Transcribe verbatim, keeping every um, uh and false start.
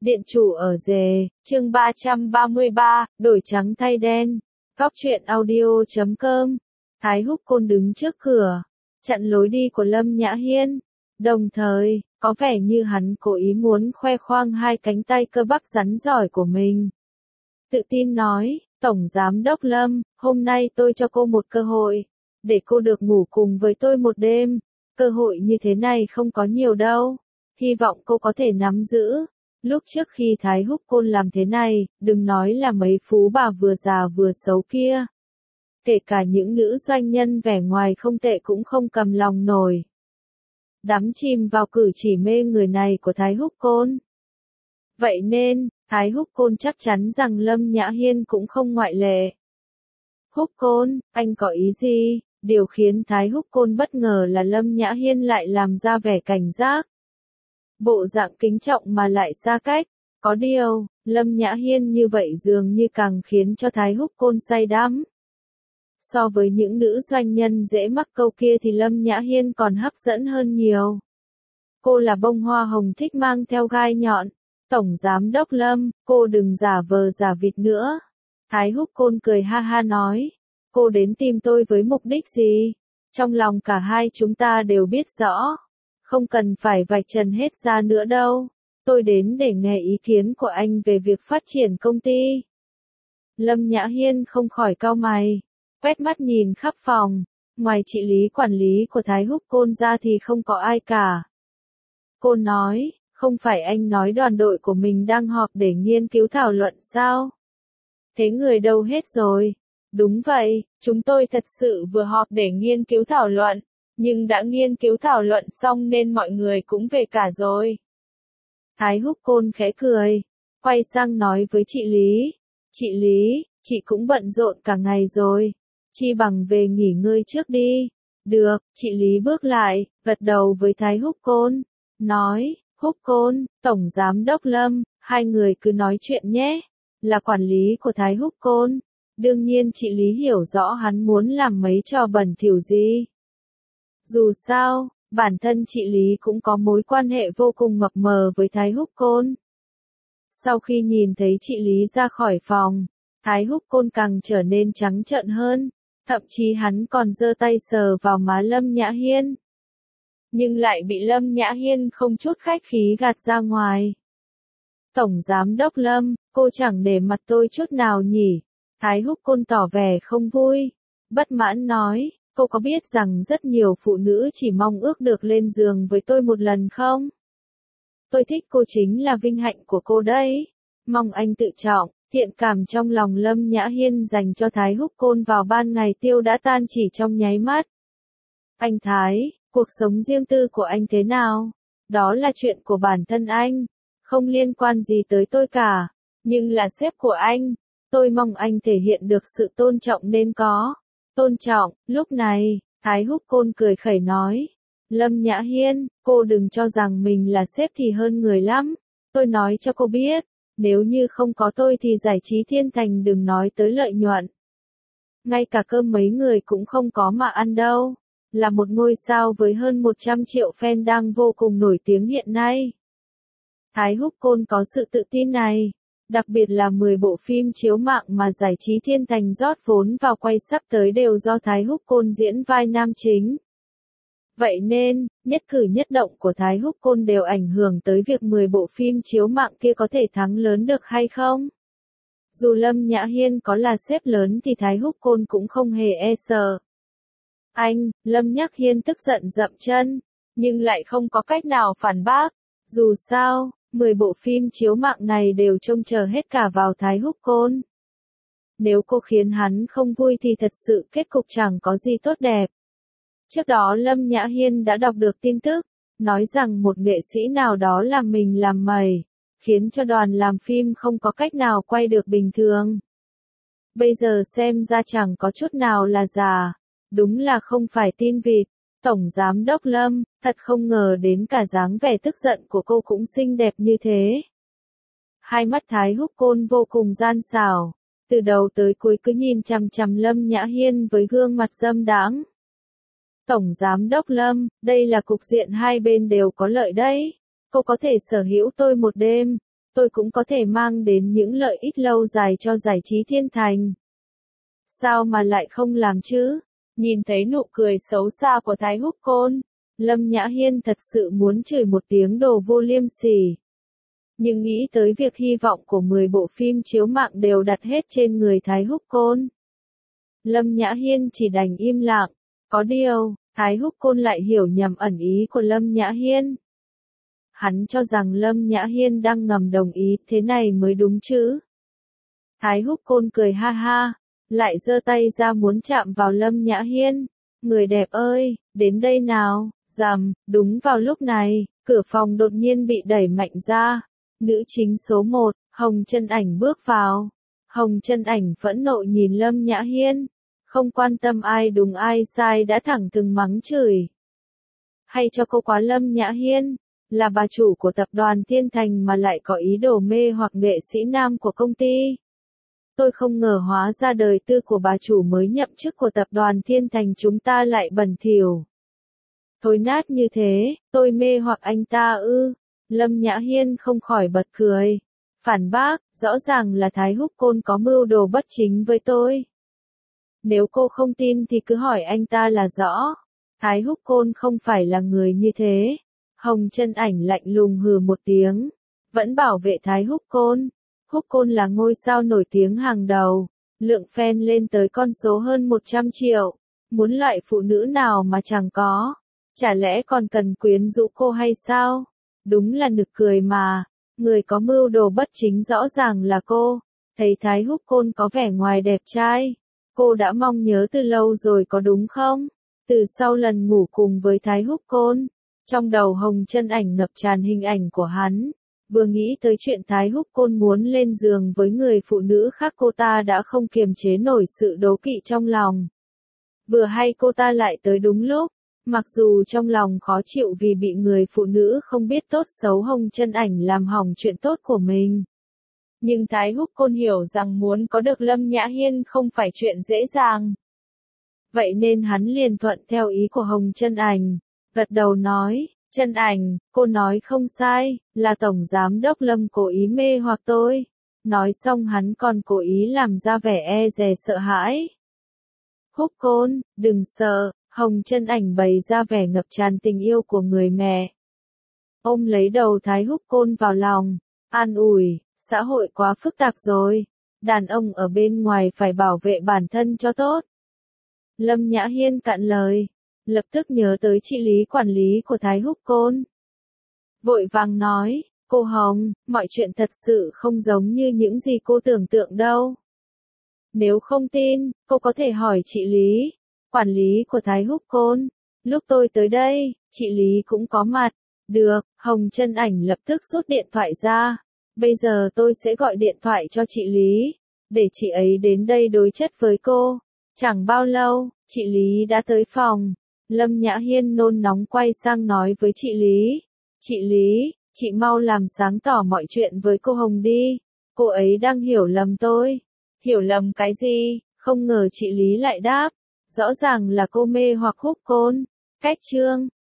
Điện chủ ở rề, chương ba trăm ba mươi ba, đổi trắng thay đen. Góc truyện audio chấm com. Thái Húc Côn đứng trước cửa, chặn lối đi của Lâm Nhã Hiên. Đồng thời, có vẻ như hắn cố ý muốn khoe khoang hai cánh tay cơ bắp rắn giỏi của mình. Tự tin nói, Tổng Giám đốc Lâm, hôm nay tôi cho cô một cơ hội, để cô được ngủ cùng với tôi một đêm. Cơ hội như thế này không có nhiều đâu, hy vọng cô có thể nắm giữ. Lúc trước khi Thái Húc Côn làm thế này, đừng nói là mấy phú bà vừa già vừa xấu kia. Kể cả những nữ doanh nhân vẻ ngoài không tệ cũng không cầm lòng nổi. Đắm chìm vào cử chỉ mê người này của Thái Húc Côn. Vậy nên, Thái Húc Côn chắc chắn rằng Lâm Nhã Hiên cũng không ngoại lệ. Húc Côn, anh có ý gì? Điều khiến Thái Húc Côn bất ngờ là Lâm Nhã Hiên lại làm ra vẻ cảnh giác. Bộ dạng kính trọng mà lại xa cách. Có điều, Lâm Nhã Hiên như vậy dường như càng khiến cho Thái Húc Côn say đắm. So với những nữ doanh nhân dễ mắc câu kia thì Lâm Nhã Hiên còn hấp dẫn hơn nhiều. Cô là bông hoa hồng thích mang theo gai nhọn. Tổng Giám đốc Lâm, cô đừng giả vờ giả vịt nữa. Thái Húc Côn cười ha ha nói. Cô đến tìm tôi với mục đích gì? Trong lòng cả hai chúng ta đều biết rõ. Không cần phải vạch trần hết ra nữa đâu. Tôi đến để nghe ý kiến của anh về việc phát triển công ty. Lâm Nhã Hiên không khỏi cau mày. Quét mắt nhìn khắp phòng. Ngoài trị lý quản lý của Thái Húc Côn ra thì không có ai cả. Cô nói, không phải anh nói đoàn đội của mình đang họp để nghiên cứu thảo luận sao? Thế người đâu hết rồi? Đúng vậy, chúng tôi thật sự vừa họp để nghiên cứu thảo luận. Nhưng đã nghiên cứu thảo luận xong nên mọi người cũng về cả rồi. Thái Húc Côn khẽ cười, quay sang nói với chị Lý. Chị Lý, chị cũng bận rộn cả ngày rồi. Chi bằng về nghỉ ngơi trước đi. Được, chị Lý bước lại, gật đầu với Thái Húc Côn. Nói, Húc Côn, Tổng Giám đốc Lâm, hai người cứ nói chuyện nhé. Là quản lý của Thái Húc Côn. Đương nhiên chị Lý hiểu rõ hắn muốn làm mấy trò bẩn thỉu gì. Dù sao, bản thân chị Lý cũng có mối quan hệ vô cùng mập mờ với Thái Húc Côn. Sau khi nhìn thấy chị Lý ra khỏi phòng, Thái Húc Côn càng trở nên trắng trợn hơn, thậm chí hắn còn giơ tay sờ vào má Lâm Nhã Hiên. Nhưng lại bị Lâm Nhã Hiên không chút khách khí gạt ra ngoài. Tổng Giám đốc Lâm, cô chẳng để mặt tôi chút nào nhỉ? Thái Húc Côn tỏ vẻ không vui, bất mãn nói. Cô có biết rằng rất nhiều phụ nữ chỉ mong ước được lên giường với tôi một lần không? Tôi thích cô chính là vinh hạnh của cô đấy. Mong anh tự trọng. Thiện cảm trong lòng Lâm Nhã Hiên dành cho Thái Húc Côn vào ban ngày tiêu đã tan chỉ trong nháy mắt. Anh Thái, cuộc sống riêng tư của anh thế nào? Đó là chuyện của bản thân anh, không liên quan gì tới tôi cả. Nhưng là sếp của anh, tôi mong anh thể hiện được sự tôn trọng nên có. Tôn trọng, lúc này, Thái Húc Côn cười khẩy nói. Lâm Nhã Hiên, cô đừng cho rằng mình là sếp thì hơn người lắm. Tôi nói cho cô biết, nếu như không có tôi thì giải trí Thiên Thành đừng nói tới lợi nhuận. Ngay cả cơm mấy người cũng không có mà ăn đâu. Là một ngôi sao với hơn một trăm triệu fan đang vô cùng nổi tiếng hiện nay. Thái Húc Côn có sự tự tin này. Đặc biệt là mười bộ phim chiếu mạng mà giải trí Thiên Thành rót vốn vào quay sắp tới đều do Thái Húc Côn diễn vai nam chính. Vậy nên, nhất cử nhất động của Thái Húc Côn đều ảnh hưởng tới việc mười bộ phim chiếu mạng kia có thể thắng lớn được hay không. Dù Lâm Nhã Hiên có là sếp lớn thì Thái Húc Côn cũng không hề e sợ. Anh, Lâm Nhã Hiên tức giận dậm chân, nhưng lại không có cách nào phản bác. Dù sao, mười bộ phim chiếu mạng này đều trông chờ hết cả vào Thái Húc Côn. Nếu cô khiến hắn không vui thì thật sự kết cục chẳng có gì tốt đẹp. Trước đó Lâm Nhã Hiên đã đọc được tin tức, nói rằng một nghệ sĩ nào đó làm mình làm mày, khiến cho đoàn làm phim không có cách nào quay được bình thường. Bây giờ xem ra chẳng có chút nào là giả, đúng là không phải tin vịt. Tổng Giám đốc Lâm, thật không ngờ đến cả dáng vẻ tức giận của cô cũng xinh đẹp như thế. Hai mắt Thái Húc Côn vô cùng gian xảo, từ đầu tới cuối cứ nhìn chằm chằm Lâm Nhã Hiên với gương mặt dâm đãng. Tổng Giám đốc Lâm, đây là cục diện hai bên đều có lợi đấy. Cô có thể sở hữu tôi một đêm, tôi cũng có thể mang đến những lợi ích lâu dài cho giải trí thiên thành. Sao mà lại không làm chứ? Nhìn thấy nụ cười xấu xa của Thái Húc Côn, Lâm Nhã Hiên thật sự muốn chửi một tiếng đồ vô liêm sỉ. Nhưng nghĩ tới việc hy vọng của mười bộ phim chiếu mạng đều đặt hết trên người Thái Húc Côn, Lâm Nhã Hiên chỉ đành im lặng. Có điều, Thái Húc Côn lại hiểu nhầm ẩn ý của Lâm Nhã Hiên. Hắn cho rằng Lâm Nhã Hiên đang ngầm đồng ý, thế này mới đúng chứ. Thái Húc Côn cười ha ha, lại giơ tay ra muốn chạm vào Lâm Nhã Hiên. Người đẹp ơi, đến đây nào. Rầm, đúng vào lúc này, cửa phòng đột nhiên bị đẩy mạnh ra. Nữ chính số một, Hồng Chân Ảnh bước vào. Hồng Chân Ảnh phẫn nộ nhìn Lâm Nhã Hiên, không quan tâm ai đúng ai sai đã thẳng thừng mắng chửi. Hay cho cô quá Lâm Nhã Hiên, là bà chủ của tập đoàn Thiên Thành mà lại có ý đồ mê hoặc nghệ sĩ nam của công ty. Tôi không ngờ hóa ra đời tư của bà chủ mới nhậm chức của tập đoàn Thiên Thành chúng ta lại bẩn thỉu. Thối nát như thế, tôi mê hoặc anh ta ư? Lâm Nhã Hiên không khỏi bật cười. Phản bác, rõ ràng là Thái Húc Côn có mưu đồ bất chính với tôi. Nếu cô không tin thì cứ hỏi anh ta là rõ. Thái Húc Côn không phải là người như thế. Hồng Chân Ảnh lạnh lùng hừ một tiếng, vẫn bảo vệ Thái Húc Côn. Húc Côn là ngôi sao nổi tiếng hàng đầu, lượng fan lên tới con số hơn một trăm triệu. Muốn loại phụ nữ nào mà chẳng có, chả lẽ còn cần quyến rũ cô hay sao? Đúng là nực cười mà, người có mưu đồ bất chính rõ ràng là cô. Thấy Thái Húc Côn có vẻ ngoài đẹp trai, cô đã mong nhớ từ lâu rồi có đúng không? Từ sau lần ngủ cùng với Thái Húc Côn, trong đầu Hồng Chân Ảnh ngập tràn hình ảnh của hắn. Vừa nghĩ tới chuyện Thái Húc Côn muốn lên giường với người phụ nữ khác cô ta đã không kiềm chế nổi sự đố kỵ trong lòng. Vừa hay cô ta lại tới đúng lúc, mặc dù trong lòng khó chịu vì bị người phụ nữ không biết tốt xấu Hồng Chân Ảnh làm hỏng chuyện tốt của mình. Nhưng Thái Húc Côn hiểu rằng muốn có được Lâm Nhã Hiên không phải chuyện dễ dàng. Vậy nên hắn liền thuận theo ý của Hồng Chân Ảnh, gật đầu nói. Chân Ảnh, cô nói không sai, là Tổng Giám đốc Lâm cố ý mê hoặc tôi. Nói xong hắn còn cố ý làm ra vẻ e dè sợ hãi. Húc Côn, đừng sợ, Hồng Chân Ảnh bày ra vẻ ngập tràn tình yêu của người mẹ. Ôm lấy đầu Thái Húc Côn vào lòng, an ủi, xã hội quá phức tạp rồi, đàn ông ở bên ngoài phải bảo vệ bản thân cho tốt. Lâm Nhã Hiên cạn lời, lập tức nhớ tới trị lý quản lý của Thái Húc Côn. Vội vàng nói, cô Hồng, mọi chuyện thật sự không giống như những gì cô tưởng tượng đâu. Nếu không tin, cô có thể hỏi chị Lý, quản lý của Thái Húc Côn. Lúc tôi tới đây, chị Lý cũng có mặt. Được, Hồng Chân Ảnh lập tức rút điện thoại ra. Bây giờ tôi sẽ gọi điện thoại cho chị Lý, để chị ấy đến đây đối chất với cô. Chẳng bao lâu, chị Lý đã tới phòng. Lâm Nhã Hiên nôn nóng quay sang nói với chị Lý. Chị Lý, chị mau làm sáng tỏ mọi chuyện với cô Hồng đi. Cô ấy đang hiểu lầm tôi. Hiểu lầm cái gì? Không ngờ chị Lý lại đáp. Rõ ràng là cô mê hoặc Húc Côn. Cách chương